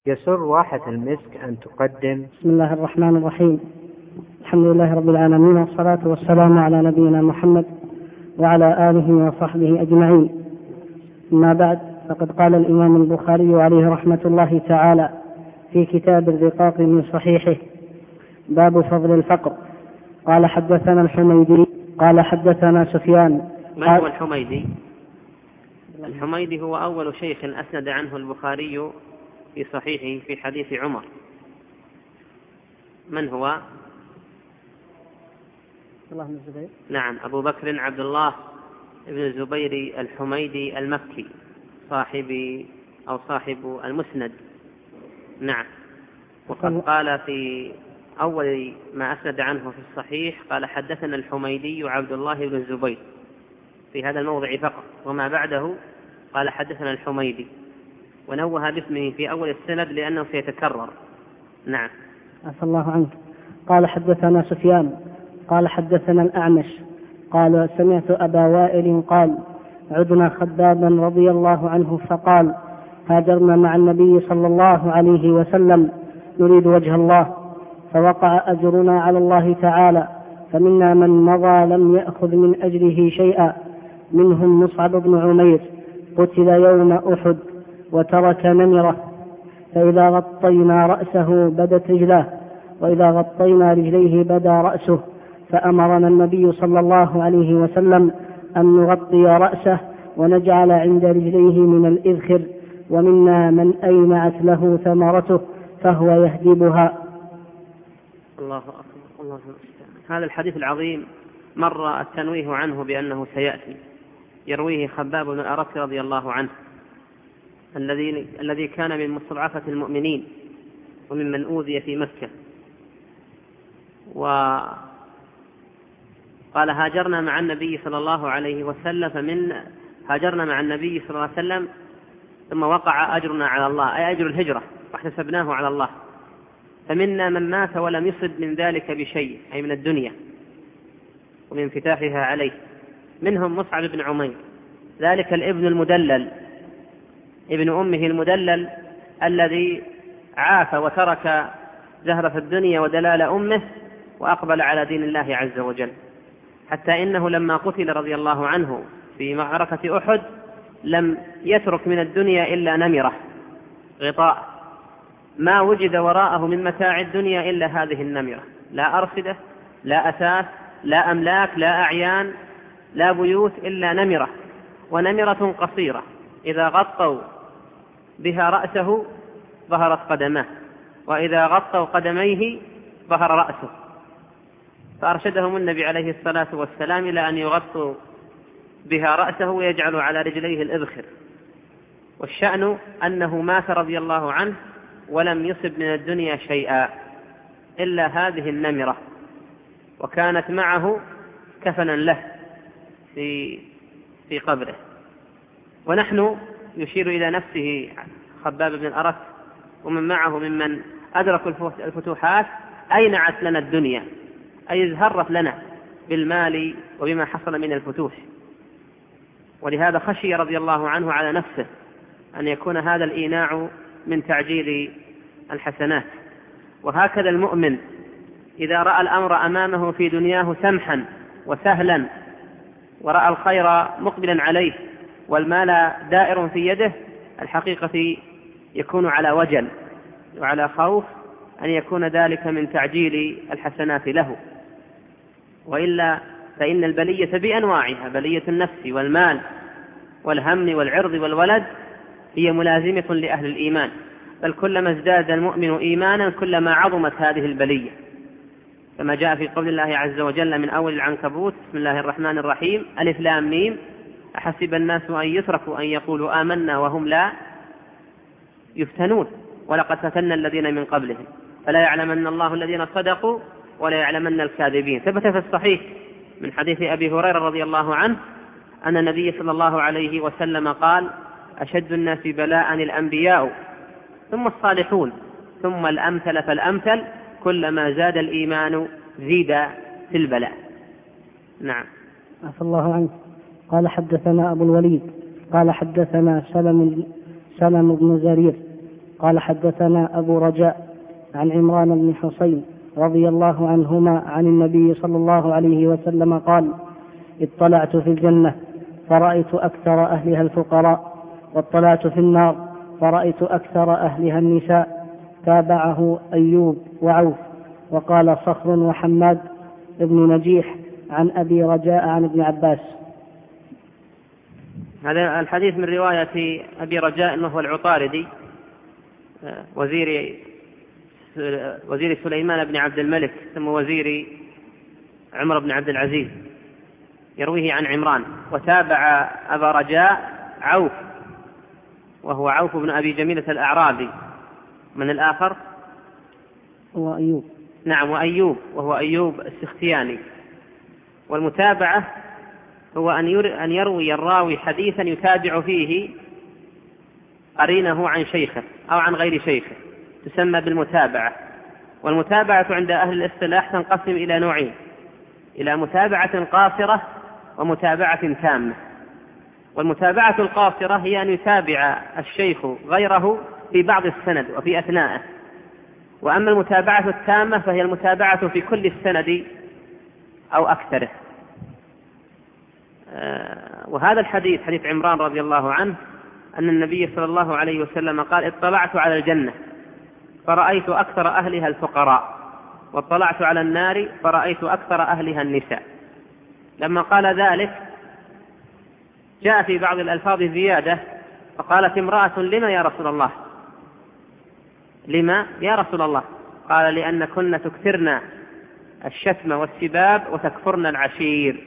يسر واحة المسك أن تقدم. بسم الله الرحمن الرحيم. الحمد لله رب العالمين، والصلاة والسلام على نبينا محمد وعلى آله وصحبه أجمعين. أما بعد، فقد قال الإمام البخاري عليه رحمة الله تعالى في كتاب الرقاق من صحيحه: باب فضل الفقر. قال حدثنا الحميدي قال حدثنا سفيان. من هو الحميدي؟ الحميدي هو أول شيخ أسند عنه البخاري في صحيحه في حديث عمر. من هو؟ الله بن الزبير. نعم، أبو بكر عبد الله بن الزبير الحميدي المكي، صاحب المسند. نعم. وقد قال في أول ما أسند عنه في الصحيح قال حدثنا الحميدي عبد الله بن الزبير، في هذا الموضع فقط، وما بعده قال حدثنا الحميدي، ونوه باسمه في أول السند لأنه سيتكرر. نعم. عفى الله عنك. قال حدثنا سفيان قال حدثنا الأعمش قال سمعت أبا وائل قال: عدنا خبابا رضي الله عنه فقال: هاجرنا مع النبي صلى الله عليه وسلم نريد وجه الله، فوقع أجرنا على الله تعالى، فمنا من مضى لم يأخذ من أجره شيئا، منهم مصعب بن عمير قتل يوم أحد وترك نمرة، فإذا غطينا رأسه بدت رجلاه، وإذا غطينا رجليه بدا رأسه، فأمرنا النبي صلى الله عليه وسلم أن نغطي رأسه ونجعل عند رجليه من الإذخر، ومنا من أينعت له ثمرته فهو يهدبها. الله أكبر. الله أكبر. هذا الحديث العظيم مر التنويه عنه بأنه سيأتي. يرويه خباب بن الأرت رضي الله عنه، الذي كان من مستضعفة المؤمنين وممن أوذي في مكة. وقال: هاجرنا مع النبي صلى الله عليه وسلم، هاجرنا مع النبي صلى الله عليه وسلم ثم وقع أجرنا على الله، أي أجر الهجرة، واحتسبناه على الله، فمنا من مات ولم يصب من ذلك بشيء، أي من الدنيا ومن انفتاحها عليه، منهم مصعب بن عمير، ذلك الابن المدلل، ابن أمه المدلل، الذي عاف وترك زهرة الدنيا ودلال أمه وأقبل على دين الله عز وجل، حتى إنه لما قتل رضي الله عنه في معركة أحد لم يترك من الدنيا إلا نمرة، غطاء، ما وجد وراءه من متاع الدنيا إلا هذه النمرة، لا أرصدة، لا أثاث، لا أملاك، لا أعيان، لا بيوت، إلا نمرة، ونمرة قصيرة إذا غطوا بها رأسه ظهرت قدماه، وإذا غطوا قدميه ظهر رأسه، فأرشدهم النبي عليه الصلاة والسلام إلى أن يغطوا بها رأسه ويجعلوا على رجليه الإذخر. والشأن أنه مات رضي الله عنه ولم يصب من الدنيا شيئا إلا هذه النمرة، وكانت معه كفنا له في قبره. ونحن، يشير إلى نفسه خباب بن الأرت ومن معه ممن أدركوا الفتوحات، أينعت لنا الدنيا، أي ازهرت لنا بالمال وبما حصل من الفتوح، ولهذا خشي رضي الله عنه على نفسه أن يكون هذا الإيناع من تعجيل الحسنات. وهكذا المؤمن إذا رأى الأمر أمامه في دنياه سمحا وسهلا، ورأى الخير مقبلا عليه والمال دائر في يده، الحقيقة يكون على وجل وعلى خوف أن يكون ذلك من تعجيل الحسنات له، وإلا فإن البلية بأنواعها، بلية النفس والمال والهم والعرض والولد، هي ملازمة لأهل الإيمان، بل كلما ازداد المؤمن إيمانا كلما عظمت هذه البلية، كما جاء في قول الله عز وجل من أول العنكبوت: بسم الله الرحمن الرحيم، ألف لام ميم، أحسب الناس أن يتركوا أن يقولوا آمنا وهم لا يفتنون، ولقد فتنا الذين من قبلهم فلا يعلمن الله الذين صدقوا ولا يعلمن الكاذبين. ثبت في الصحيح من حديث أبي هريرة رضي الله عنه أن النبي صلى الله عليه وسلم قال: أشد الناس بلاء الأنبياء ثم الصالحون ثم الأمثل فالأمثل، كلما زاد الإيمان زيد في البلاء. نعم. عفى الله عنه. قال حدثنا أبو الوليد قال حدثنا سلم بن زرير قال حدثنا أبو رجاء عن عمران بن حسين رضي الله عنهما عن النبي صلى الله عليه وسلم قال: اطلعت في الجنة فرأيت أكثر أهلها الفقراء، واطلعت في النار فرأيت أكثر أهلها النساء. تابعه أيوب وعوف. وقال صخر وحماد ابن نجيح عن أبي رجاء عن ابن عباس. هذا الحديث من رواية أبي رجاء أنه هو العطاردي وزير سليمان بن عبد الملك ثم وزير عمر بن عبد العزيز، يرويه عن عمران. وتابع أبا رجاء عوف وهو عوف بن أبي جميلة الأعرابي. من الآخر؟ وأيوب. نعم، وأيوب وهو أيوب السختياني. والمتابعة هو أن يروي الراوي حديثا يتابع فيه قرينه عن شيخه أو عن غير شيخه، تسمى بالمتابعة. والمتابعة عند أهل الاصطلاح تنقسم إلى نوعين: إلى متابعة قاصرة ومتابعة تامة. والمتابعة القاصرة هي أن يتابع الشيخ غيره في بعض السند وفي أثناءه. وأما المتابعة التامة فهي المتابعة في كل السند أو أكثره. وهذا الحديث حديث عمران رضي الله عنه أن النبي صلى الله عليه وسلم قال: اطلعت على الجنة فرأيت أكثر أهلها الفقراء، واطلعت على النار فرأيت أكثر أهلها النساء. لما قال ذلك جاء في بعض الألفاظ زيادة، فقالت امرأة: لما يا رسول الله؟ لما يا رسول الله؟ قال: لأن كن تكثرن الشتم والسباب وتكفرن العشير.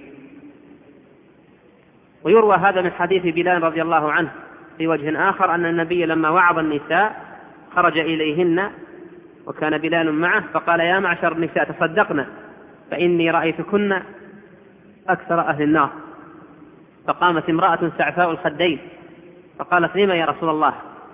ويروى هذا من حديث بلال رضي الله عنه في وجه آخر أن النبي لما وعظ النساء خرج إليهن وكان بلال معه، فقال: يا معشر النساء تصدقنا فإني رأيتكن أكثر أهل النار. فقامت امرأة سعفاء الخدين فقالت: لما يا رسول الله؟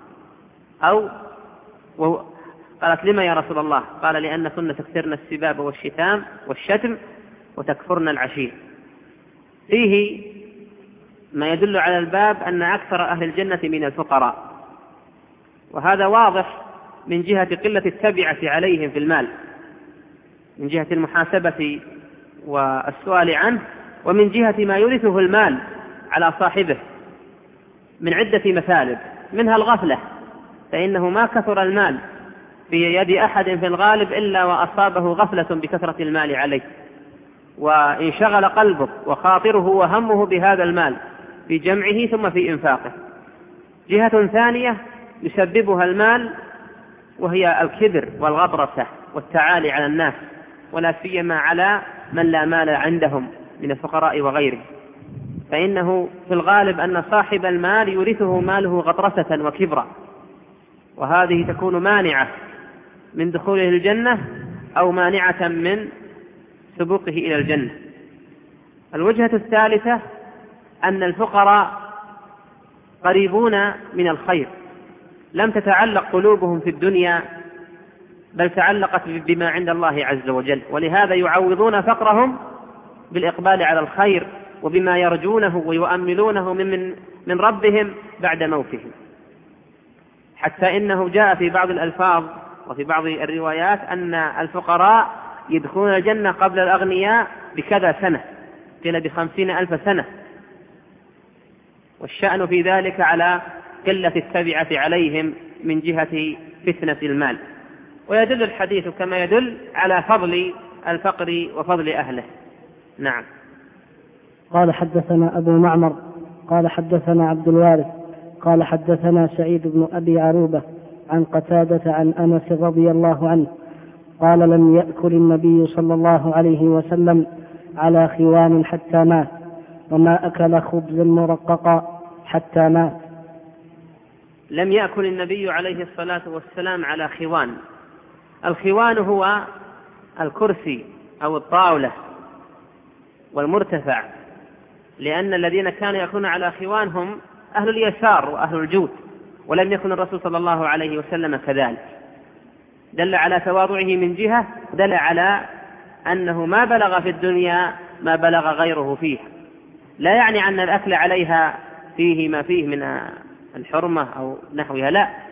قالت: لما يا رسول الله؟ قال: لأن كن تكثرن السباب والشتام والشتم وتكفرن العشير. فيه ما يدل على الباب أن أكثر أهل الجنة من الفقراء، وهذا واضح من جهة قلة التبعة عليهم في المال، من جهة المحاسبة والسؤال عنه، ومن جهة ما يورثه المال على صاحبه من عدة مثالب، منها الغفلة، فإنه ما كثر المال في يد أحد في الغالب إلا وأصابه غفلة بكثرة المال عليه، وانشغل قلبه وخاطره وهمه بهذا المال في جمعه ثم في إنفاقه. جهة ثانية يسببها المال وهي الكبر والغطرسة والتعالي على الناس، ولا سيما على من لا مال عندهم من الفقراء وغيره، فإنه في الغالب أن صاحب المال يورثه ماله غطرسة وكبرا، وهذه تكون مانعة من دخوله الجنة أو مانعة من سبوقه إلى الجنة. الوجهة الثالثة أن الفقراء قريبون من الخير، لم تتعلق قلوبهم في الدنيا بل تعلقت بما عند الله عز وجل، ولهذا يعوضون فقرهم بالإقبال على الخير وبما يرجونه ويؤملونه من ربهم بعد موتهم. حتى إنه جاء في بعض الألفاظ وفي بعض الروايات أن الفقراء يدخلون الجنة قبل الأغنياء بكذا سنة، قيل ب50,000 سنة، والشأن في ذلك على قلة التبعة عليهم من جهة فتنة المال. ويدل الحديث كما يدل على فضل الفقر وفضل أهله. نعم. قال حدثنا أبو معمر قال حدثنا عبد الوارث قال حدثنا سعيد بن أبي عروبة عن قتادة عن أنس رضي الله عنه قال: لم يأكل النبي صلى الله عليه وسلم على خوان حتى مات، وما أكل خبزا مرققا حتى مات. لم يأكل النبي عليه الصلاة والسلام على خوان. الخوان هو الكرسي أو الطاولة والمرتفع، لأن الذين كانوا يأكلون على خوان هم أهل اليسار وأهل الجود، ولم يكن الرسول صلى الله عليه وسلم كذلك. دل على تواضعه من جهة، دل على أنه ما بلغ في الدنيا ما بلغ غيره فيها. لا يعني أن الأكل عليها فيه ما فيه من الحرمة أو نحوها، لا،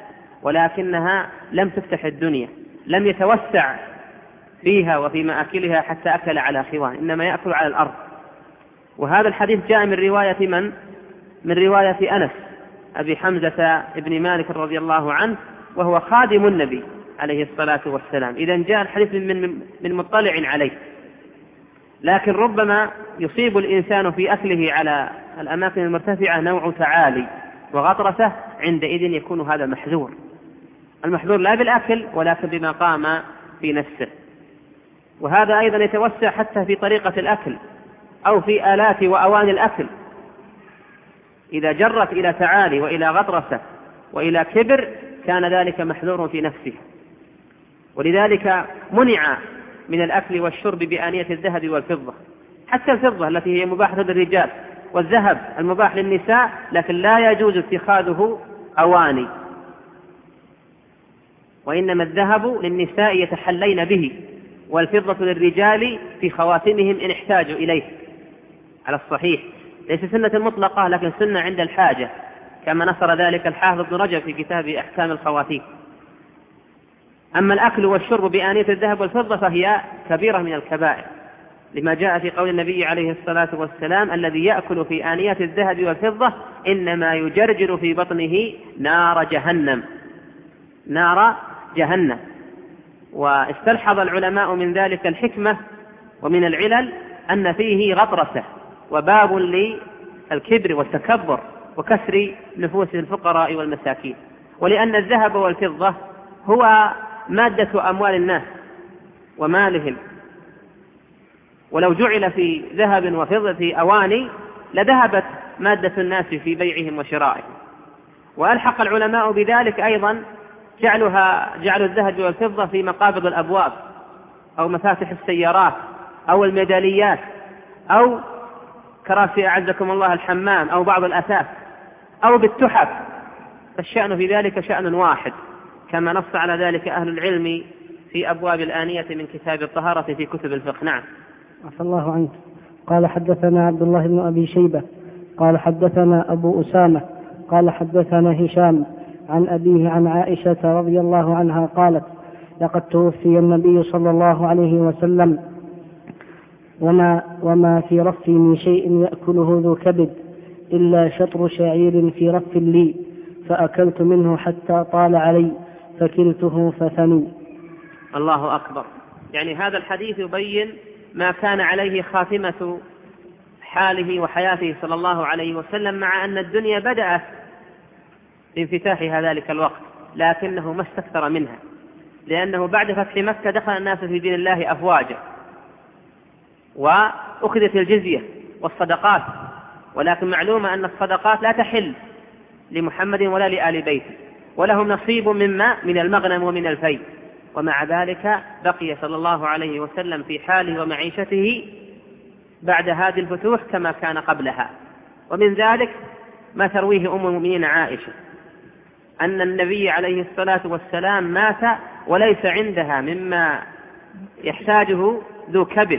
ولكنها لم تفتح الدنيا، لم يتوسع فيها وفي مآكلها حتى أكل على خوان، إنما يأكل على الأرض. وهذا الحديث جاء من رواية من؟ من رواية أنس أبي حمزة ابن مالك رضي الله عنه، وهو خادم النبي عليه الصلاة والسلام. إذن جاء الحديث من مطلع عليه، لكن ربما يصيب الإنسان في أكله على الأماكن المرتفعة نوع تعالي وغطرسة، عندئذ يكون هذا محذور. المحذور لا بالأكل ولكن بما قام في نفسه. وهذا أيضا يتوسع حتى في طريقة الأكل أو في آلات وأواني الأكل، إذا جرت إلى تعالي وإلى غطرسة وإلى كبر كان ذلك محذور في نفسه. ولذلك منع من الأكل والشرب بآنية الذهب والفضة، حتى الفضة التي هي مباحة للرجال والذهب المباح للنساء، لكن لا يجوز اتخاذه أواني، وإنما الذهب للنساء يتحلين به، والفضة للرجال في خواتمهم إن احتاجوا إليه على الصحيح. ليس سنة مطلقة لكن سنة عند الحاجة، كما نصر ذلك الحافظ ابن رجب في كتاب أحكام الخواتيم. أما الأكل والشرب بآنية الذهب والفضة فهي كبيرة من الكبائر، لما جاء في قول النبي عليه الصلاة والسلام: الذي يأكل في آنية الذهب والفضة إنما يجرجر في بطنه نار جهنم، نار جهنم. واستلحظ العلماء من ذلك الحكمة ومن العلل أن فيه غطرسة وباب للكبر والتكبر وكسر نفوس الفقراء والمساكين. ولأن الذهب والفضة هو مادة أموال الناس ومالهم، ولو جعل في ذهب وفضة أواني لذهبت مادة الناس في بيعهم وشرائهم. وألحق العلماء بذلك أيضا جعل الذهب والفضة في مقابض الأبواب أو مفاتح السيارات أو الميداليات أو كراسي أعزكم الله الحمام أو بعض الأثاث أو بالتحف، فالشأن في ذلك شأن واحد، كما نص على ذلك أهل العلم في أبواب الآنية من كتاب الطهارة في كتب الفقه. نعم. عفى الله عنك. قال حدثنا عبد الله بن أبي شيبة قال حدثنا أبو أسامة قال حدثنا هشام عن أبيه عن عائشة رضي الله عنها قالت: لقد توفي النبي صلى الله عليه وسلم وما في رفي من شيء يأكله ذو كبد إلا شطر شعير في رف لي، فأكلت منه حتى طال علي فكلته فثني. الله أكبر. يعني هذا الحديث يبين ما كان عليه خاتمة حاله وحياته صلى الله عليه وسلم، مع أن الدنيا بدأت بانفتاحها ذلك الوقت، لكنه ما استكثر منها، لأنه بعد فتح مكة دخل الناس في دين الله أفواجا، وأخذت الجزية والصدقات، ولكن معلومة أن الصدقات لا تحل لمحمد ولا لآل بيته، ولهم نصيب من المغنم ومن الفيء. ومع ذلك بقي صلى الله عليه وسلم في حاله ومعيشته بعد هذه الفتوح كما كان قبلها. ومن ذلك ما ترويه أم المؤمنين عائشة أن النبي عليه الصلاة والسلام مات وليس عندها مما يحتاجه ذو كبد،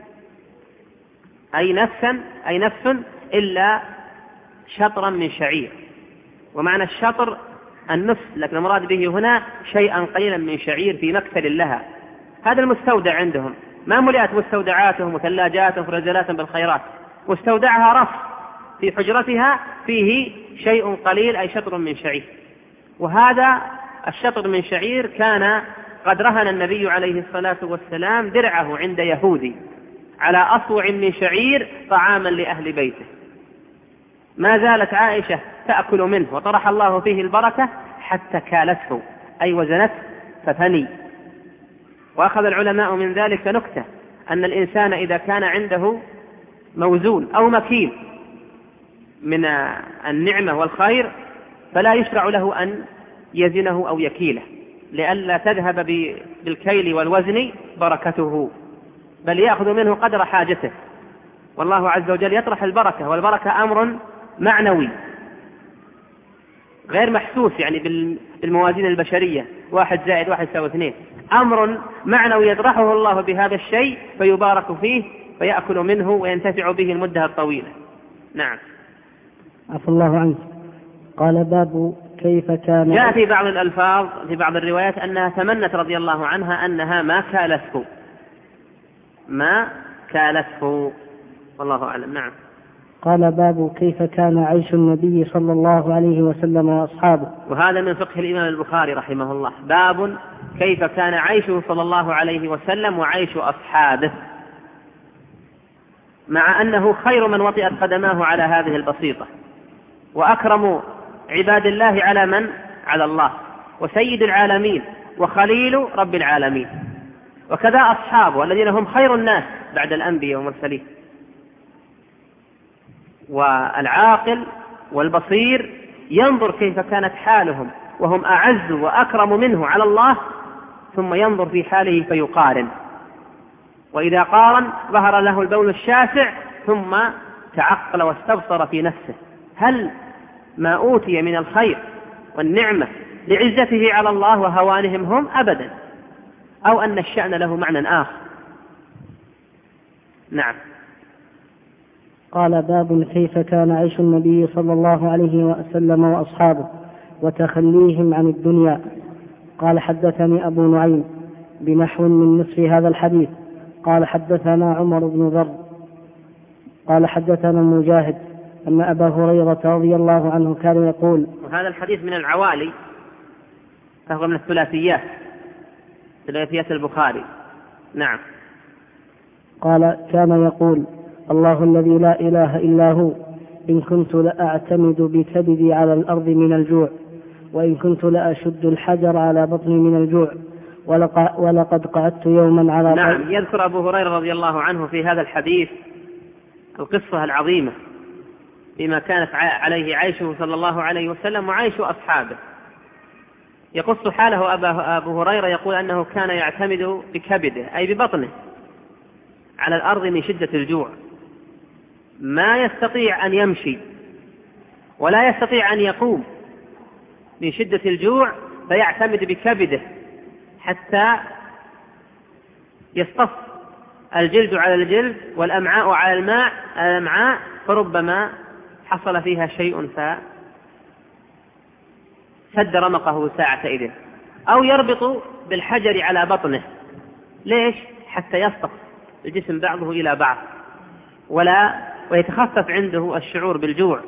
أي نفس إلا شطرا من شعير. ومعنى الشطر النصف، لكن المراد به هنا شيئا قليلا من شعير في مكتل لها. هذا المستودع عندهم، ما ملئت مستودعاتهم وثلاجاتهم فرزلات بالخيرات، مستودعها رف في حجرتها فيه شيء قليل أي شطر من شعير. وهذا الشطر من شعير كان قد رهن النبي عليه الصلاة والسلام درعه عند يهودي على أصوع من شعير طعاما لأهل بيته. ما زالت عائشة تأكل منه وطرح الله فيه البركة حتى كالته أي وزنته فثني. وأخذ العلماء من ذلك نكتة أن الإنسان إذا كان عنده موزون أو مكيل من النعمة والخير فلا يشرع له أن يزنه أو يكيله، لئلا تذهب بالكيل والوزن بركته، بل يأخذ منه قدر حاجته. والله عز وجل يطرح البركة، والبركة أمر معنوي غير محسوس يعني بالموازين البشرية 1 زائد 1 يساوي 2، أمر معنوي يطرحه الله بهذا الشيء فيبارك فيه فيأكل منه وينتفع به المدة الطويلة. نعم. عفى الله عنك. قال: باب كيف كان. جاء في بعض الألفاظ في بعض الروايات أنها تمنت رضي الله عنها أنها ما كالته والله أعلم. نعم. قال باب كيف كان عيش النبي صلى الله عليه وسلم وأصحابه. وهذا من فقه الإمام البخاري رحمه الله، باب كيف كان عيشه صلى الله عليه وسلم وعيش أصحابه، مع أنه خير من وطئت قدماه على هذه البسيطة، وأكرم عباد الله على الله، وسيد العالمين وخليل رب العالمين، وكذا أصحابه الذين هم خير الناس بعد الأنبياء والمرسلين. والعاقل والبصير ينظر كيف كانت حالهم وهم أعز وأكرم منه على الله، ثم ينظر في حاله فيقارن، وإذا قارن ظهر له البول الشاسع، ثم تعقل واستبصر في نفسه هل ما أوتي من الخير والنعمة لعزته على الله وهوانهم هم أبدا، أو أن الشأن له معنى آخر. نعم. قال باب كيف كان عيش النبي صلى الله عليه وسلم وأصحابه وتخليهم عن الدنيا. قال حدثني أبو نعيم بنحو من نصف هذا الحديث. قال حدثنا عمر بن ذر قال حدثنا مجاهد أن أبا هريرة رضي الله عنه كان يقول. وهذا الحديث من العوالي، فهو من ثلاثيات البخاري. نعم. قال كان يقول الله الذي لا إله إلا هو إن كنت لأعتمد بكبدي على الأرض من الجوع، وإن كنت لأشد الحجر على بطني من الجوع، ولقد قعدت يوما على. نعم. يذكر أبو هريرة رضي الله عنه في هذا الحديث القصة العظيمة بما كانت عليه عيشه صلى الله عليه وسلم وعيش أصحابه. يقص حاله أبو هريرة، يقول أنه كان يعتمد بكبده أي ببطنه على الأرض من شدة الجوع، ما يستطيع أن يمشي ولا يستطيع أن يقوم من شدة الجوع، فيعتمد بكبده حتى يصطف الجلد على الجلد والأمعاء على الأمعاء، فربما حصل فيها شيء فسد رمقه ساعتئذ، أو يربط بالحجر على بطنه. ليش؟ حتى يصطف الجسم بعضه إلى بعض ويتخفف عنده الشعور بالجوع.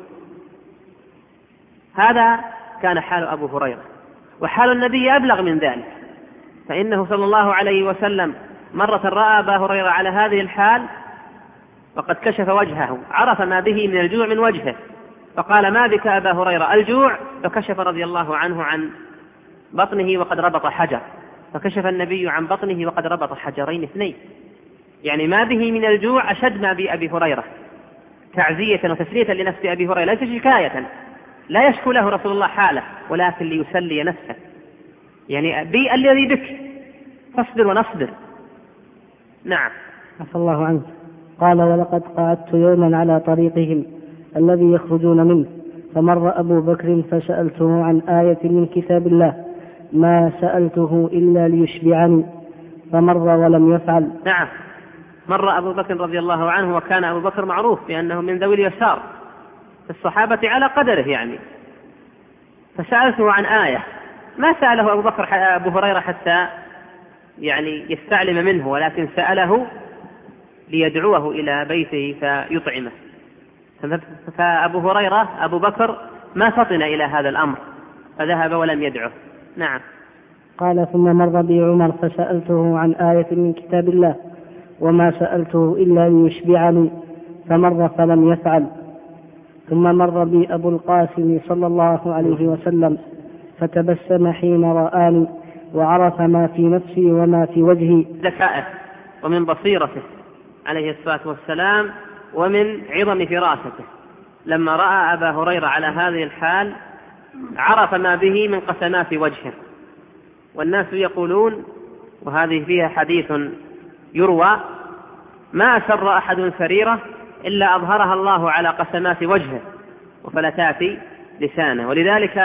هذا كان حال أبو هريرة. وحال النبي أبلغ من ذلك، فإنه صلى الله عليه وسلم مرة رأى أبا هريرة على هذه الحال وقد كشف وجهه، عرف ما به من الجوع من وجهه، فقال ما بك أبا هريرة؟ الجوع. فكشف رضي الله عنه عن بطنه وقد ربط حجر، فكشف النبي عن بطنه وقد ربط حجرين اثنين، يعني ما به من الجوع أشد ما بأبي هريرة، تعزية وتسلية لنفس أبي هريرة، ليس شكاية، لا يشكو له رسول الله حاله، ولكن ليسلي نفسه، يعني بي الذي بك فاصبر ونصبر. نعم. عفى الله عنه. قال ولقد قعدت يوما على طريقهم الذي يخرجون منه، فمر أبو بكر فسألته عن آية من كتاب الله، ما سألته إلا ليشبعني، فمر ولم يفعل. نعم. مر أبو بكر رضي الله عنه، وكان أبو بكر معروف بأنه من ذوي اليسار في الصحابة على قدره يعني، فسألته عن آية، ما سأله أبو هريرة حتى يعني يستعلم منه، ولكن سأله ليدعوه إلى بيته فيطعمه. فأبو هريرة أبو بكر ما فطن إلى هذا الأمر فذهب ولم يدعه. نعم. قال ثم مر بي عمر فسألته عن آية من كتاب الله، وما سألته إلا ليشبعني، فمر فلم يفعل. ثم مر بي أبو القاسم صلى الله عليه وسلم فتبسم حين رآني، وعرف ما في نفسي وما في وجهي. ذكائه ومن بصيرته عليه الصلاة والسلام ومن عظم فراسته، لما رأى أبا هريرة على هذه الحال عرف ما به من قسمات وجهه. والناس يقولون، وهذه فيها حديث يروى، ما أسر أحد سريرة إلا أظهرها الله على قسمات وجهه وفلتات لسانه، ولذلك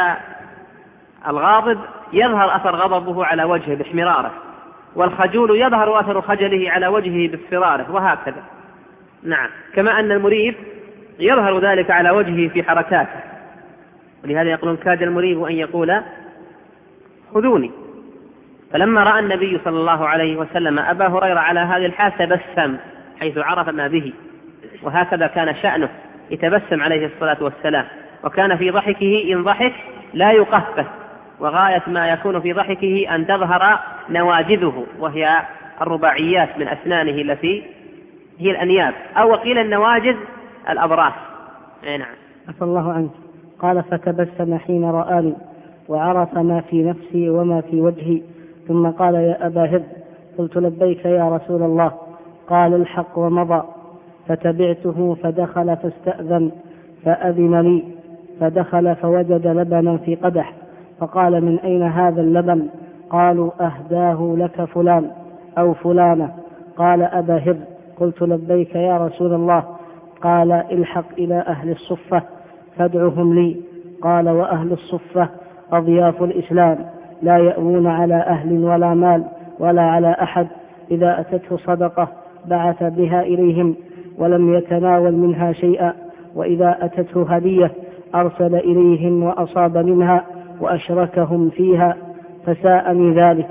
الغاضب يظهر أثر غضبه على وجهه باحمراره، والخجول يظهر أثر خجله على وجهه باصفراره، وهكذا. نعم. كما أن المريب يظهر ذلك على وجهه في حركاته، ولهذا يقولون كاد المريب أن يقول خذوني. فلما رأى النبي صلى الله عليه وسلم أبا هريرة على هذه الحال تبسم حيث عرف ما به، وهكذا كان شأنه، يتبسم عليه الصلاة والسلام، وكان في ضحكه إن ضحك لا يقهقه، وغاية ما يكون في ضحكه أن تظهر نواجذه، وهي الرباعيات من أسنانه التي هي الأنياب، أو وقيل النواجذ الأبراس. نعم. عفى الله عنك. قال فتبسم حين رآني وعرف ما في نفسي وما في وجهي، ثم قال يا أبا هر. قلت لبيك يا رسول الله. قال الحق ومضى. فتبعته فدخل فاستأذن فأذن لي، فدخل فوجد لبنا في قدح، فقال من أين هذا اللبن؟ قالوا أهداه لك فلان أو فلانة. قال أبا هر. قلت لبيك يا رسول الله. قال الحق إلى أهل الصفة فادعهم لي. قال وأهل الصفة أضياف الإسلام، لا يأوون على أهل ولا مال ولا على أحد، إذا أتته صدقة بعث بها إليهم ولم يتناول منها شيئا، وإذا أتته هدية أرسل إليهم وأصاب منها وأشركهم فيها، فساءني ذلك.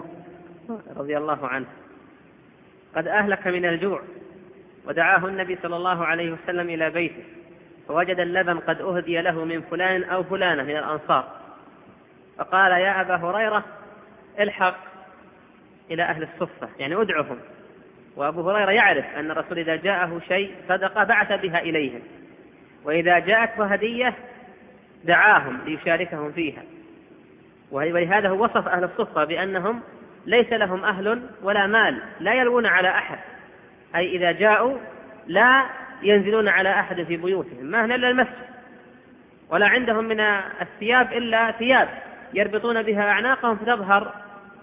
رضي الله عنه. قد أهلك من الجوع، ودعاه النبي صلى الله عليه وسلم إلى بيته، فوجد اللبن قد أهدي له من فلان أو فلانة من الأنصار، فقال يا أبا هريرة الحق إلى أهل الصفة، يعني أدعهم. وأبو هريرة يعرف أن الرسول إذا جاءه شيء صدقة بعث بها إليهم، وإذا جاءته هدية دعاهم ليشاركهم فيها. ولهذا هو وصف أهل الصفة بأنهم ليس لهم أهل ولا مال، لا يلوون على أحد، أي إذا جاءوا لا ينزلون على أحد في بيوتهم، ما هنا إلا المسجد، ولا عندهم من الثياب إلا ثياب يربطون بها أعناقهم فتظهر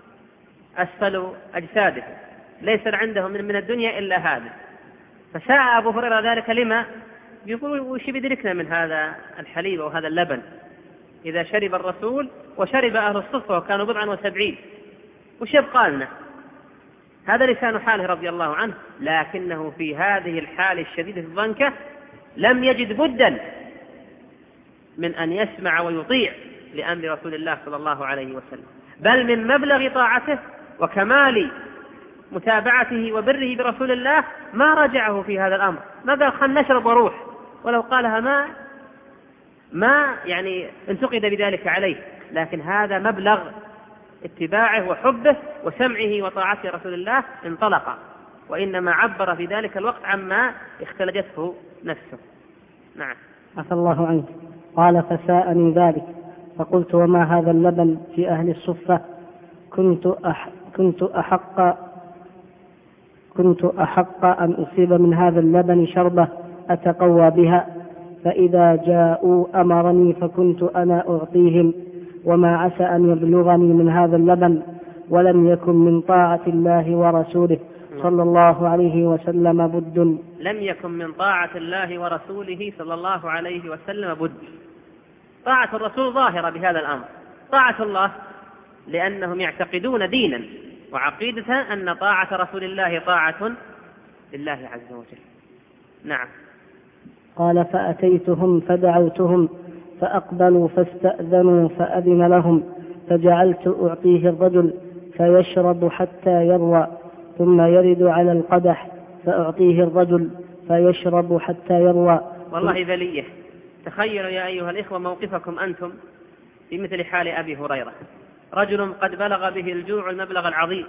أسفل أجسادهم، ليس عندهم من الدنيا إلا هذا. فساء أبو هريرة ذلك لما يقول وش بدركنا من هذا الحليب وهذا اللبن إذا شرب الرسول وشرب أهل الصفة وكانوا 70، وش يبقى لنا؟ هذا لسان حاله رضي الله عنه. لكنه في هذه الحال الشديدة الضنكة لم يجد بدا من أن يسمع ويطيع لأمر رسول الله صلى الله عليه وسلم، بل من مبلغ طاعته وكمال متابعته وبره برسول الله ما رجعه في هذا الأمر، ما قال خلنا نشرب وروح، ولو قالها ما يعني انتقد بذلك عليه، لكن هذا مبلغ اتباعه وحبه وسمعه وطاعته رسول الله انطلق، وإنما عبر في ذلك الوقت عما اختلجته نفسه. نعم. عفى الله عنك. قال فساءني ذلك، فقلت وما هذا اللبن في أهل الصفة؟ كنت أحق أن أصيب من هذا اللبن شربة أتقوى بها، فإذا جاءوا أمرني فكنت أنا أعطيهم، وما عسى أن يبلغني من هذا اللبن، ولم يكن من طاعة الله ورسوله صلى الله عليه وسلم بد. لم يكن من طاعة الله ورسوله صلى الله عليه وسلم بد. طاعة الرسول ظاهرة بهذا الأمر، طاعة الله لأنهم يعتقدون دينا وعقيدة أن طاعة رسول الله طاعة لله عز وجل. نعم. قال فأتيتهم فدعوتهم فأقبلوا فاستأذنوا فأذن لهم، فجعلت أعطيه الرجل فيشرب حتى يروى، ثم يرد على القدح فأعطيه الرجل فيشرب حتى يروى. والله بلية. تخيلوا يا أيها الإخوة موقفكم أنتم في مثل حال أبي هريرة، رجل قد بلغ به الجوع المبلغ العظيم،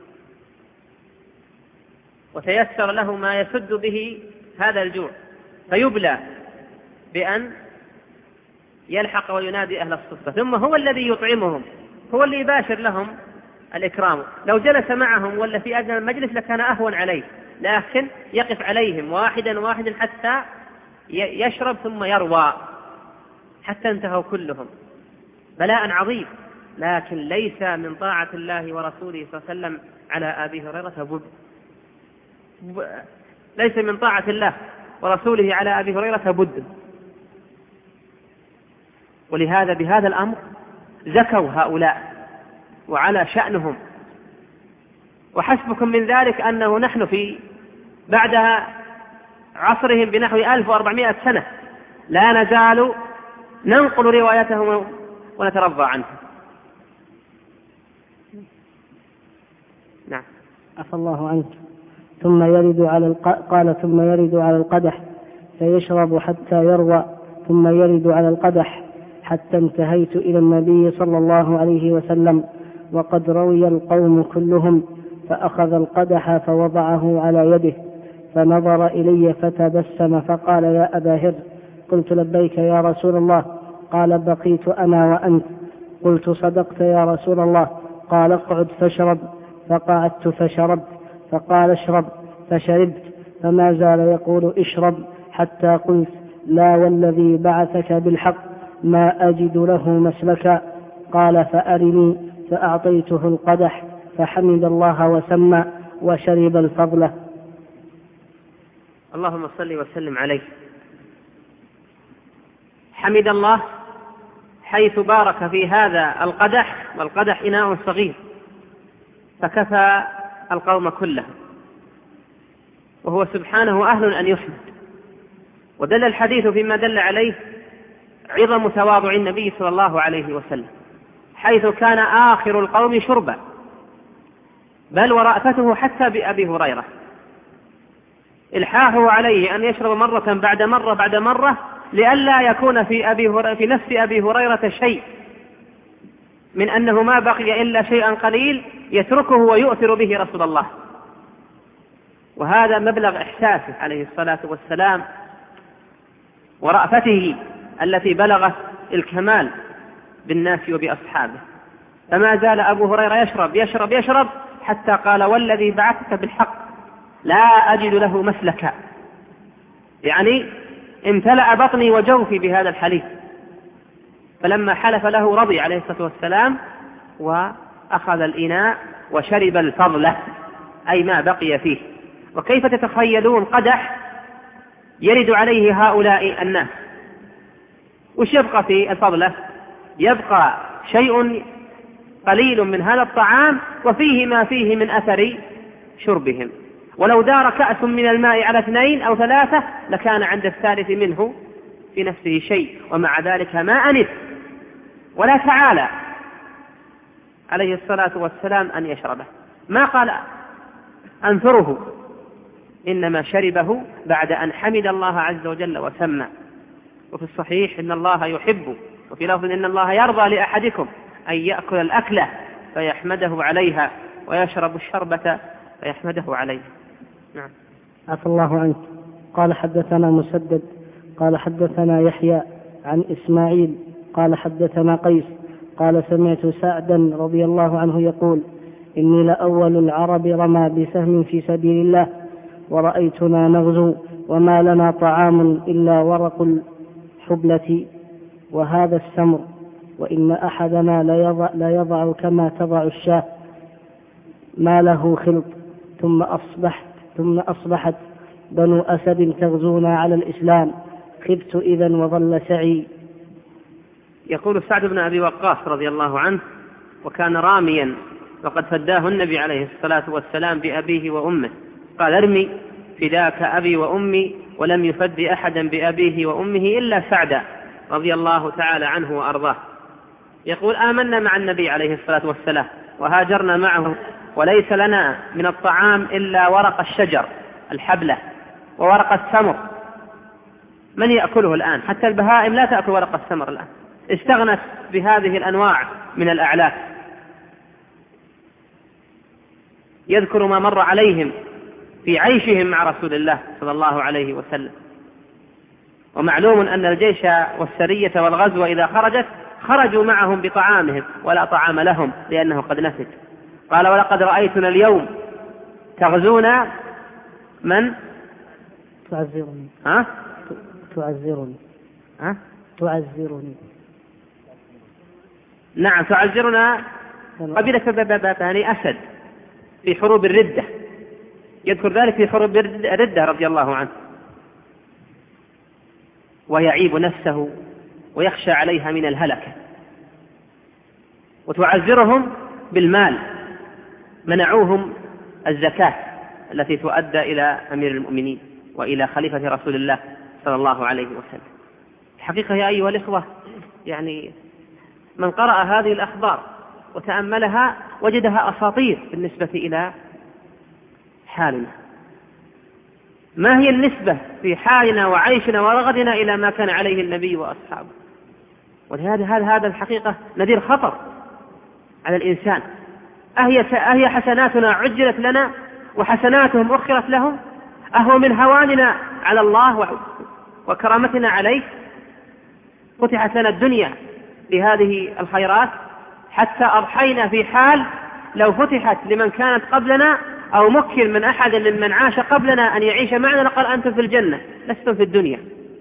وتيسر له ما يسد به هذا الجوع، فيبلى بأن يلحق وينادي أهل الصفة، ثم هو الذي يطعمهم، هو اللي يباشر لهم الإكرام. لو جلس معهم ولا في أدنى المجلس لكان أهون عليه، لكن يقف عليهم واحدا واحدا حتى يشرب ثم يروى حتى انتهوا كلهم. بلاء عظيم، لكن ليس من طاعة الله ورسوله صلى الله عليه وسلم على أبي هريرة ليس من طاعة الله ورسوله على أبي هريرة بد. ولهذا بهذا الأمر زكوا هؤلاء وعلى شأنهم. وحسبكم من ذلك أنه نحن في بعد عصرهم بنحو 1400 سنة لا نزال ننقل روايتهم ونترضى عنه. نعم. عفى الله عنك. ثم يرد على القدح فيشرب حتى يروى، ثم يرد على القدح حتى انتهيت إلى النبي صلى الله عليه وسلم وقد روي القوم كلهم، فأخذ القدح فوضعه على يده فنظر إلي فتبسم فقال: يا أبا هر. قلت: لبيك يا رسول الله. قال: بقيت أنا وأنت. قلت: صدقت يا رسول الله. قال: اقعد فاشرب. فقعدت فشربت. فقال: اشرب. فشربت. فما زال يقول: اشرب، حتى قلت: لا والذي بعثك بالحق ما أجد له مسلكا. قال: فأرني. فأعطيته القدح فحمد الله وسمى وشرب الفضلة. اللهم صل وسلم عليه. حمد الله حيث بارك في هذا القدح، والقدح إناء صغير، فكفى القوم كلهم، وهو سبحانه أهل أن يحمد. ودل الحديث فيما دل عليه عظم تواضع النبي صلى الله عليه وسلم، حيث كان آخر القوم شربا، بل ورأفته حتى بأبي هريرة، إلحاحه عليه أن يشرب مرة بعد مرة بعد مرة، لئلا يكون في نفس أبي هريرة شيء من أنه ما بقي إلا شيئا قليل يتركه ويؤثر به رسول الله. وهذا مبلغ إحساسه عليه الصلاة والسلام ورأفته التي بلغت الكمال بالناس وبأصحابه. فما زال أبو هريرة يشرب يشرب يشرب حتى قال: والذي بعثك بالحق لا أجد له مسلكا، يعني امتلأ بطني وجوفي بهذا الحليب. فلما حلف له رضي عليه الصلاة والسلام وأخذ الإناء وشرب الفضلة، أي ما بقي فيه. وكيف تتخيلون قدح يرد عليه هؤلاء الناس؟ وش يبقى في الفضلة؟ يبقى شيء قليل من هذا الطعام وفيه ما فيه من أثر شربهم. ولو دار كأس من الماء على 2 أو 3 لكان عند الثالث منه في نفسه شيء، ومع ذلك ما أنف ولا تعالى عليه الصلاة والسلام أن يشربه. ما قال أنثره، إنما شربه بعد أن حمد الله عز وجل وسمى. وفي الصحيح إن الله يحب، وفي لفظ إن الله يرضى لأحدكم أن يأكل الأكلة فيحمده عليها ويشرب الشربة فيحمده عليها. نعم. عفى الله عنك. قال: حدثنا مسدد قال حدثنا يحيى عن إسماعيل قال حدثنا قيس قال: سمعت سعدا رضي الله عنه يقول: إني لأول العرب رمى بسهم في سبيل الله، ورأيتنا نغزو وما لنا طعام إلا ورق الحبلة وهذا السمر، وإن أحدنا ليضع كما تضع الشاة ما له خلط، ثم أصبحت بنو أسد تغزونا على الإسلام، خبت إذا وظل سعي. يقول سعد بن أبي وقاص رضي الله عنه: وكان راميا وقد فداه النبي عليه الصلاة والسلام بأبيه وأمه، قال: ارمي فداك أبي وأمي، ولم يفد أحدا بأبيه وأمه إلا سعدا رضي الله تعالى عنه وأرضاه. يقول: آمنا مع النبي عليه الصلاة والسلام وهاجرنا معه، وليس لنا من الطعام إلا ورق الشجر الحبلة وورق التمر. من يأكله الآن؟ حتى البهائم لا تأكل ورق التمر الآن، استغنت بهذه الأنواع من الأعلاف. يذكر ما مر عليهم في عيشهم مع رسول الله صلى الله عليه وسلم. ومعلوم أن الجيش والسرية والغزو إذا خرجت خرجوا معهم بطعامهم ولا طعام لهم لأنه قد نفد. قال: ولقد رأيتنا اليوم تغزونا من؟ تعذرني. تعذرني. تعذرني. نعم، تعذرنا قبيلة بني أسد في حروب الردة، يذكر ذلك في حروب الردة رضي الله عنه، ويعيب نفسه ويخشى عليها من الهلكة. وتعذرهم بالمال، منعوهم الزكاة التي تؤدى إلى أمير المؤمنين وإلى خليفة رسول الله صلى الله عليه وسلم. الحقيقة يا أيها الإخوة، يعني من قرأ هذه الأخبار وتأملها وجدها أساطير بالنسبة إلى حالنا. ما هي النسبة في حالنا وعيشنا ورغدنا إلى ما كان عليه النبي وأصحابه؟ ولهذا هذا الحقيقة نذير خطر على الإنسان. أهي حسناتنا عجلت لنا وحسناتهم أخرت لهم؟ أهو من هواننا على الله وكرامتنا عليه فتحت لنا الدنيا بهذه الخيرات حتى أضحينا في حال لو فتحت لمن كانت قبلنا أو مكن من أحد ممن عاش قبلنا أن يعيش معنا لقال أنتم في الجنة لستم في الدنيا.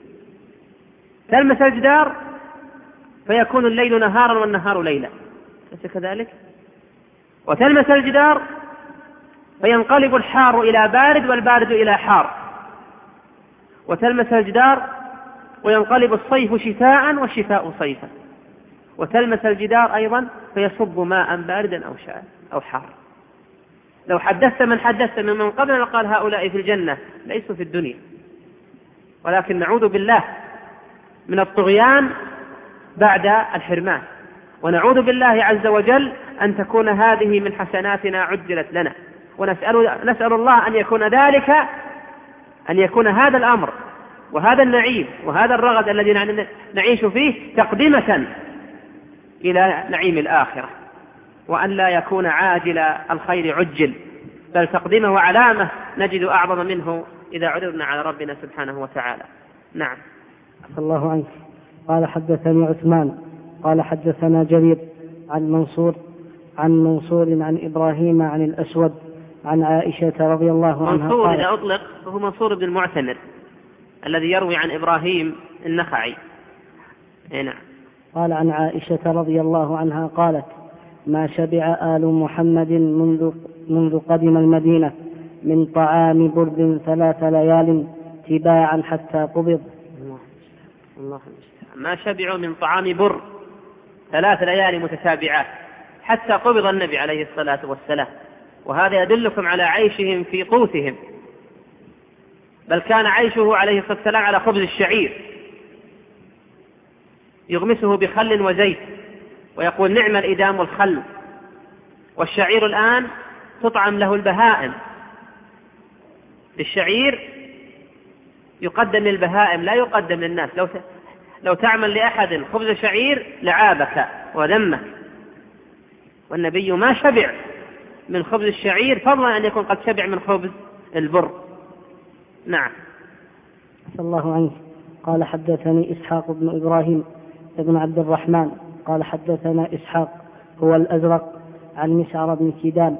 تلمس الجدار فيكون الليل نهارا والنهار ليلا، ليس كذلك؟ وتلمس الجدار فينقلب الحار إلى بارد والبارد إلى حار، وتلمس الجدار وينقلب الصيف شتاء والشتاء صيفا، وتلمس الجدار أيضا فيصب ماء باردا أو حار. لو حدثت من قبلنا قال هؤلاء في الجنة، ليسوا في الدنيا. ولكن نعوذ بالله من الطغيان بعد الحرمان، ونعوذ بالله عز وجل أن تكون هذه من حسناتنا عجلت لنا، ونسأل الله أن يكون ذلك، أن يكون هذا الأمر وهذا النعيم وهذا الرغد الذي نعيش فيه تقدمة إلى نعيم الآخرة، وأن لا يكون عاجل الخير عجل، بل تقدمه وعلامة نجد أعظم منه إذا عرضنا على ربنا سبحانه وتعالى. نعم. عفى الله عنك. قال حدثني عثمان قال حدثنا جرير عن منصور عن إبراهيم عن الأسود عن عائشة رضي الله عنها. منصور إذا أطلق فهو منصور بن المعتمر الذي يروي عن إبراهيم النخعي. نعم. قال عن عائشة رضي الله عنها قالت: ما شبع آل محمد منذ قدم المدينة من طعام برد 3 ليال تباعا حتى قبض. الله ما شبعوا من طعام بر 3 ليال متتابعات حتى قبض النبي عليه الصلاة والسلام. وهذا يدلكم على عيشهم في قوتهم، بل كان عيشه عليه الصلاة والسلام على خبز الشعير يغمسه بخل وزيت ويقول نعم الإدام الخل. والشعير الآن تطعم له البهائم، الشعير يقدم للبهائم لا يقدم للناس. لو تعمل لأحد خبز شعير لعابك وذمك، والنبي ما شبع من خبز الشعير فضلا أن يكون قد شبع من خبز البر. نعم. صلى الله عنه. قال حدثني إسحاق بن إبراهيم بن عبد الرحمن قال حدثنا إسحاق هو الأزرق عن مسعر بن كدام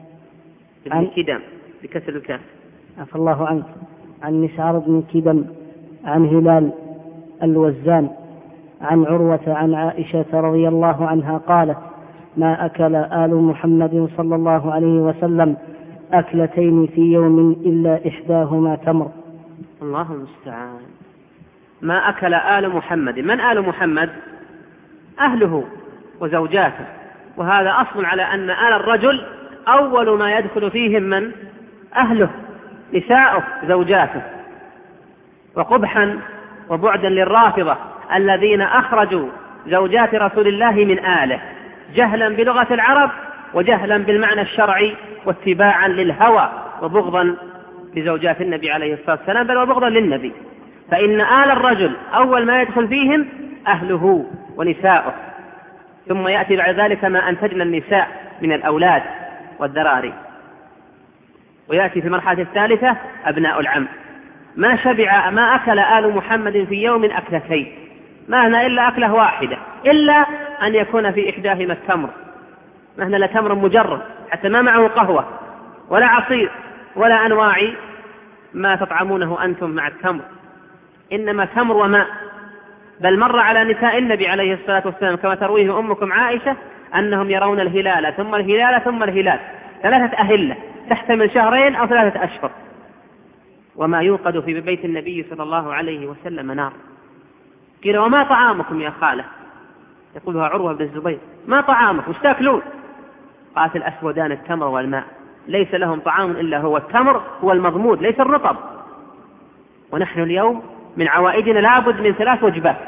بكسر الكاف. عفى الله عنه. عن مسعر بن كدام عن هلال الوزان عن عروة عن عائشة رضي الله عنها قالت: ما أكل آل محمد صلى الله عليه وسلم أكلتين في يوم إلا إحداهما تمر. الله المستعان. ما أكل آل محمد. من آل محمد؟ أهله وزوجاته، وهذا أصل على أن آل الرجل أول ما يدخل فيهم من أهله، نساؤه زوجاته. وقبحا وبعدا للرافضة الذين أخرجوا زوجات رسول الله من آله جهلا بلغة العرب وجهلا بالمعنى الشرعي واتباعا للهوى وبغضا لزوجات النبي عليه الصلاة والسلام، بل وبغضا للنبي. فإن آل الرجل أول ما يدخل فيهم أهله ونساؤه، ثم يأتي بعد ذلك ما أنتجنا النساء من الأولاد والذراري، ويأتي في المرحلة الثالثة أبناء العم. ما أكل آل محمد في يوم أكلتين، ما هنا إلا أكلة واحدة، إلا أن يكون في إحداهما التمر. ما هنا لا تمر مجرد، حتى ما معه قهوة ولا عصير ولا أنواع ما تطعمونه أنتم مع التمر، إنما تمر وماء. بل مر على نساء النبي عليه الصلاة والسلام كما ترويه أمكم عائشة أنهم يرون الهلال ثم الهلال ثم الهلال، 3 أهلة تحتمل 2 أو 3 أشهر. وما يوقد في بيت النبي صلى الله عليه وسلم نار. قيل: وما طعامكم يا خالة؟ يقولها عروة بن الزبير: ما طعامكم؟ وش تأكلون؟ قالت: الأسودان التمر والماء، ليس لهم طعام إلا هو التمر، هو المضمود ليس الرطب. ونحن اليوم من عوائدنا لابد من 3 وجبات: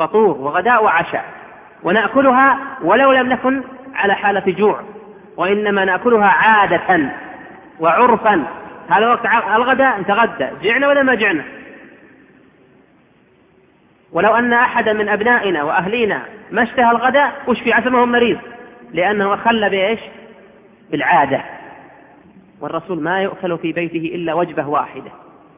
فطور وغداء وعشاء، ونأكلها ولو لم نكن على حالة جوع، وإنما نأكلها عادة وعرفا. هذا وقت الغداء نتغدى، جعنا ولا ما جعنا. ولو أن أحدا من أبنائنا وأهلينا ما اشتهى الغداء وش في عسمه مريض، لأنه أخل بإيش؟ بالعادة. والرسول ما يؤكل في بيته إلا وجبة واحدة.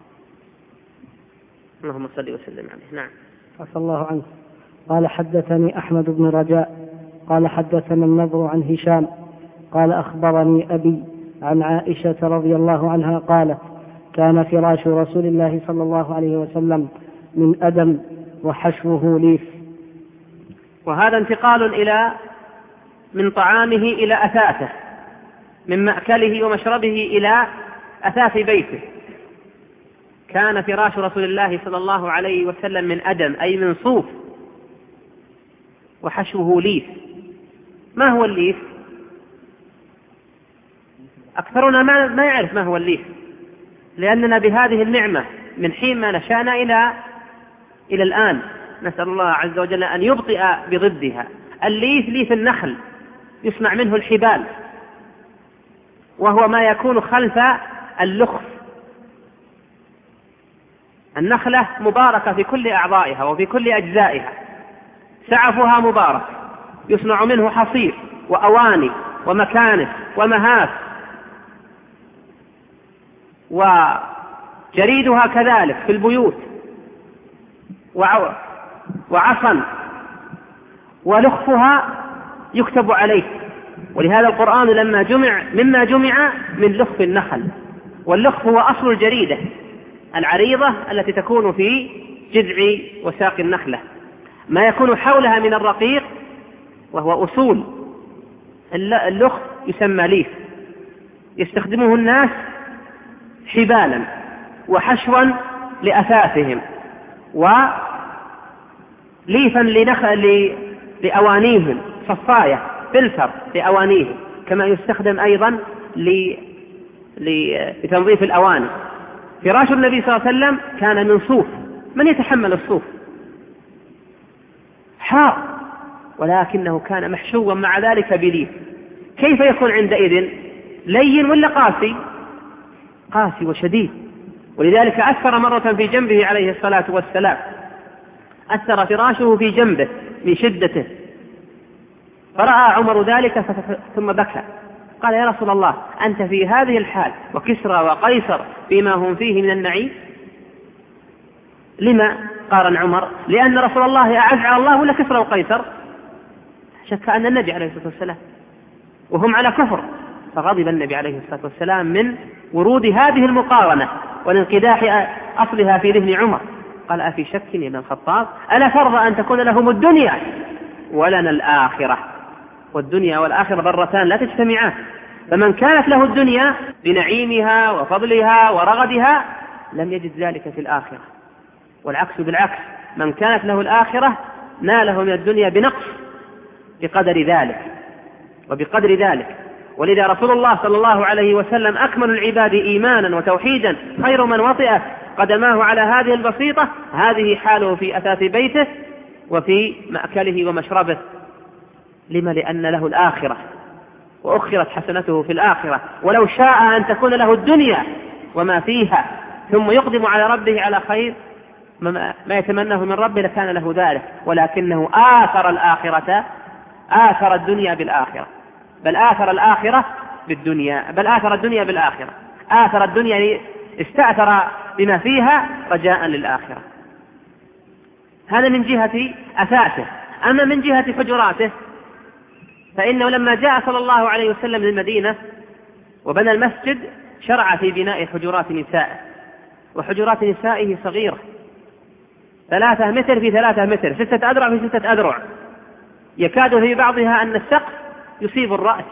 اللهم صل وسلم عليه. نعم. عفى الله عنه. قال حدثني أحمد بن رجاء قال حدثنا النضر عن هشام قال أخبرني أبي عن عائشة رضي الله عنها قالت: كان فراش رسول الله صلى الله عليه وسلم من أدم وحشوه ليف. وهذا انتقال من طعامه إلى أثاثه، من مأكله ومشربه إلى أثاث بيته. كان فراش رسول الله صلى الله عليه وسلم من أدم أي من صوف، وحشوه ليف. ما هو الليف؟ أكثرنا ما يعرف ما هو الليف، لأننا بهذه النعمة من حين ما نشأنا إلى الآن نسأل الله عز وجل أن يبطئ بضدها. الليف ليف النخل، يصنع منه الحبال، وهو ما يكون خلف اللخف. النخلة مباركة في كل أعضائها وفي كل أجزائها، سعفها مبارك، يصنع منه حصير وأواني ومكانس ومهاف، وجريدها كذلك في البيوت، وعصا، ولخفها يكتب عليه. ولهذا القرآن لما مما جمع من لخف النخل، واللخف هو أصل الجريدة العريضة التي تكون في جذع وساق النخلة، ما يكون حولها من الرقيق وهو أصول اللخف يسمى ليف، يستخدمه الناس حبالا وحشوا لأثاثهم، وليفا لأوانيهم، صفاية فلتر لأوانيهم، كما يستخدم أيضا لتنظيف الأواني. فراش النبي صلى الله عليه وسلم كان من صوف. من يتحمل الصوف؟ حار، ولكنه كان محشوا مع ذلك بليف. كيف يكون عندئذ؟ لين ولا قاسي؟ قاسي وشديد. ولذلك أثر مرة في جنبه عليه الصلاة والسلام، أثر فراشه في جنبه من شدته، فرأى عمر ذلك ثم بكى، قال: يا رسول الله، أنت في هذه الحال وكسرى وقيصر فيما هم فيه من النعيم؟ لما قارن عمر؟ لأن رسول الله أعز على الله ولا كسرى وقيصر؟ شك أن النبي عليه الصلاة والسلام وهم على كفر، فغضب النبي عليه الصلاة والسلام من ورود هذه المقارنة والانقداح أصلها في ذهن عمر. قال: أفي شك يا ابن الخطاب؟ ألا ترضى أن تكون لهم الدنيا ولنا الآخرة؟ والدنيا والآخرة ضرتان لا تجتمعان، فمن كانت له الدنيا بنعيمها وفضلها ورغدها لم يجد ذلك في الآخرة، والعكس بالعكس، من كانت له الآخرة ناله من الدنيا بنقص بقدر ذلك وبقدر ذلك. ولذا رسول الله صلى الله عليه وسلم أكمل العباد إيمانا وتوحيدا، خير من وطئ قدماه على هذه البسيطة. هذه حاله في أثاث بيته وفي مأكله ومشربه. لما؟ لأن له الآخرة، وأخرت حسنته في الآخرة. ولو شاء أن تكون له الدنيا وما فيها ثم يقدم على ربه على خير ما يتمناه من ربه لكان له ذلك، ولكنه آثر الآخرة، آثر الدنيا بالآخرة، بل آثر الآخرة بالدنيا، بل آثر الدنيا بالآخرة. آثر الدنيا، استأثر بما فيها رجاء للآخرة. هذا من جهة أثاثه. أما من جهة حجراته فإنه لما جاء صلى الله عليه وسلم للمدينة وبنى المسجد شرع في بناء حجرات نسائه، وحجرات نسائه صغيرة، 3 متر في 3 متر، 6 أذرع في 6 أذرع، يكاد في بعضها أن السقف يصيب الرأس.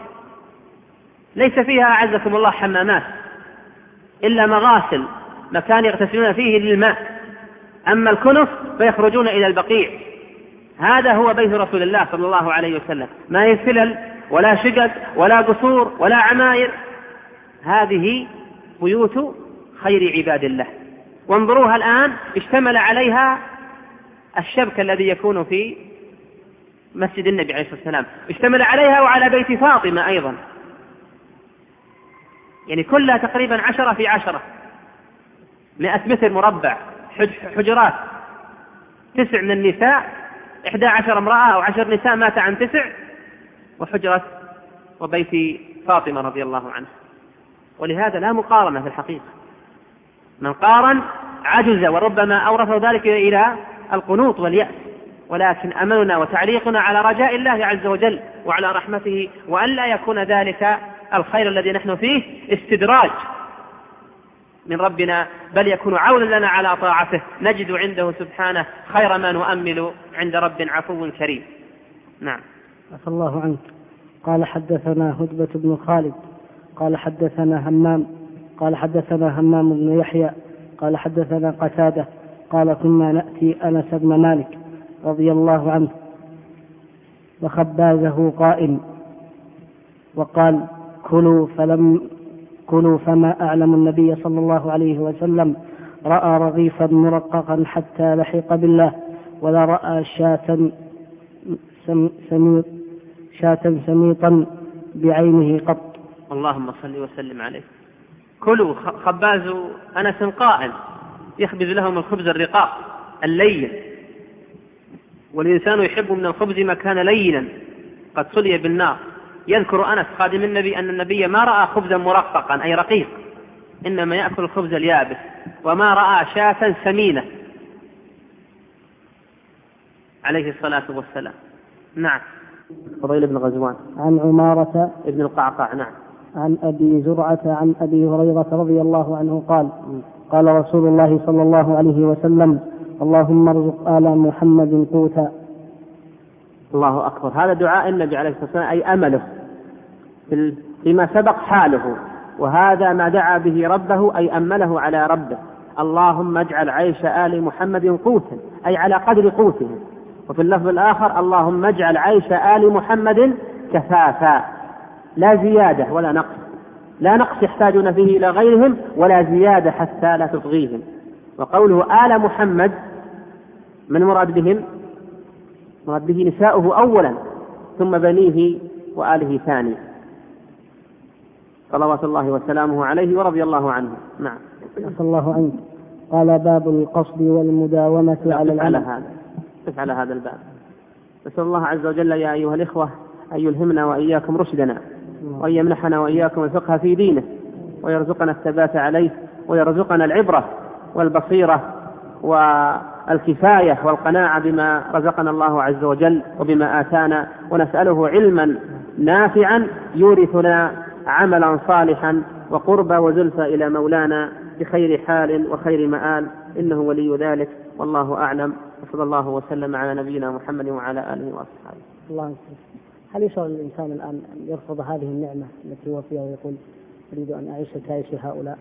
ليس فيها أعزكم الله حمامات إلا مغاسل، مكان يغتسلون فيه للماء، أما الكنف فيخرجون إلى البقيع. هذا هو بيت رسول الله صلى الله عليه وسلم، ما يسلل ولا شقق ولا قصور ولا عماير. هذه بيوت خير عباد الله. وانظروها الآن اشتمل عليها الشبك الذي يكون في مسجد النبي عليه الصلاة والسلام اشتمل عليها وعلى بيت فاطمة أيضا، يعني كلها تقريبا 10 في 10، 100 متر مربع، حجرات 9 من النساء، 11 امرأة أو 10 نساء مات عن 9، وحجرة وبيت فاطمة رضي الله عنها. ولهذا لا مقارنة في الحقيقة، من قارن عجز وربما أورث ذلك إلى القنوط واليأس، ولكن أملنا وتعليقنا على رجاء الله عز وجل وعلى رحمته، وأن لا يكون ذلك الخير الذي نحن فيه استدراج من ربنا، بل يكون عونا لنا على طاعته، نجد عنده سبحانه خير ما نؤمل عند رب عفو كريم. نعم. عفى الله عنك. قال حدثنا هدبة بن خالد قال حدثنا همام بن يحيى قال حدثنا قتادة قال كنا نأتي أنس بن مالك رضي الله عنه وخبازه قائم وقال كلوا فما أعلم النبي صلى الله عليه وسلم رأى رغيفا مرققا حتى لحق بالله، ولا رأى شاة سميطا بعينه قط. اللهم صل وسلم عليه. كلوا، خباز أنس قائم يخبز لهم الخبز الرقاق اللين، والإنسان يحب من الخبز ما كان لينا قد صلي بالنار. يذكر أنس خادم النبي أن النبي ما رأى خبزا مرققا أي رقيق، إنما يأكل الخبز اليابس، وما رأى شاة سمينة عليه الصلاة والسلام. نعم. فضيل بن غزوان عن عمارة ابن القعقاع. نعم. عن أبي زرعة عن أبي هريرة رضي الله عنه قال قال رسول الله صلى الله عليه وسلم اللهم ارزق آل محمد قوتا. الله أكبر. هذا دعاء النبي عليه الصلاة والسلام، أي أمله فيما سبق حاله، وهذا ما دعا به ربه أي أمله على ربه. اللهم اجعل عيش آل محمد قوتا، أي على قدر قوتهم. وفي اللفظ الآخر اللهم اجعل عيش آل محمد كفافا، لا زيادة ولا نقص، لا نقص يحتاجون فيه إلى غيرهم، ولا زيادة حتى لا تطغيهم. وقوله آل محمد من مراد بهم؟ مراد به نساؤه أولا، ثم بنيه وآله ثانيا، صلوات الله وسلامه عليه ورضي الله عنه. نعم. صلى الله عنه. قال باب القصد والمداومة على العمل. تفعل هذا الباب. نسأل الله عز وجل يا أيها الإخوة أن يلهمنا وإياكم رشدنا، وأن يمنحنا وإياكم الفقه في دينه، ويرزقنا الثبات عليه، ويرزقنا العبرة والبصيرة والكفاية والقناعة بما رزقنا الله عز وجل وبما آتانا، ونسأله علما نافعا يورثنا عملا صالحا وقربا وزلفى إلى مولانا بخير حال وخير مآل، إنه ولي ذلك، والله أعلم، وصلى الله وسلم على نبينا محمد وعلى آله وأصحابه. الله يسلمك. هل يشعر الإنسان الآن أن يرفض هذه النعمة التي هو فيها ويقول أريد أن أعيش كعيش هؤلاء؟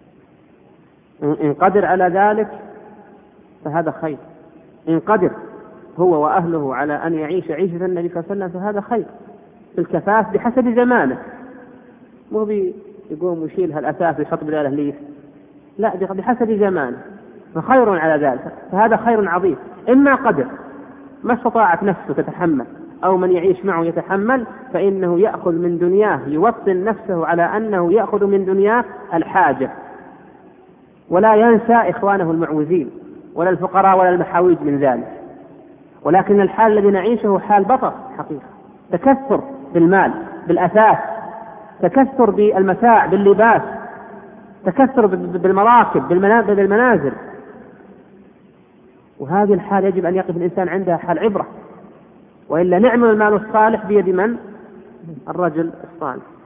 إن قدر على ذلك فهذا خير، إن قدر هو وأهله على أن يعيش عيشة النبي صلى الله عليه وسلم فهذا خير، الكفاف بحسب زمانه، مو يقوم ويشيل هالأساس ويحط بداله ليف، لا، بحسب زمانه، فخير على ذلك، فهذا خير عظيم. إما قدر ما استطاعت نفسه تتحمل أو من يعيش معه يتحمل، فإنه يأخذ من دنياه، يوطن نفسه على أنه يأخذ من دنياه الحاجة، ولا ينسى إخوانه المعوزين ولا الفقراء ولا المحاويج من ذلك. ولكن الحال الذي نعيشه حال بطر حقيقة، تكثر بالمال، بالأثاث، تكثر بالمتاع، باللباس، تكثر بالمراكب، بالمنازل، وهذه الحال يجب أن يقف الإنسان عندها حال عبرة، وإلا نعم المال الصالح بيد من؟ الرجل الصالح.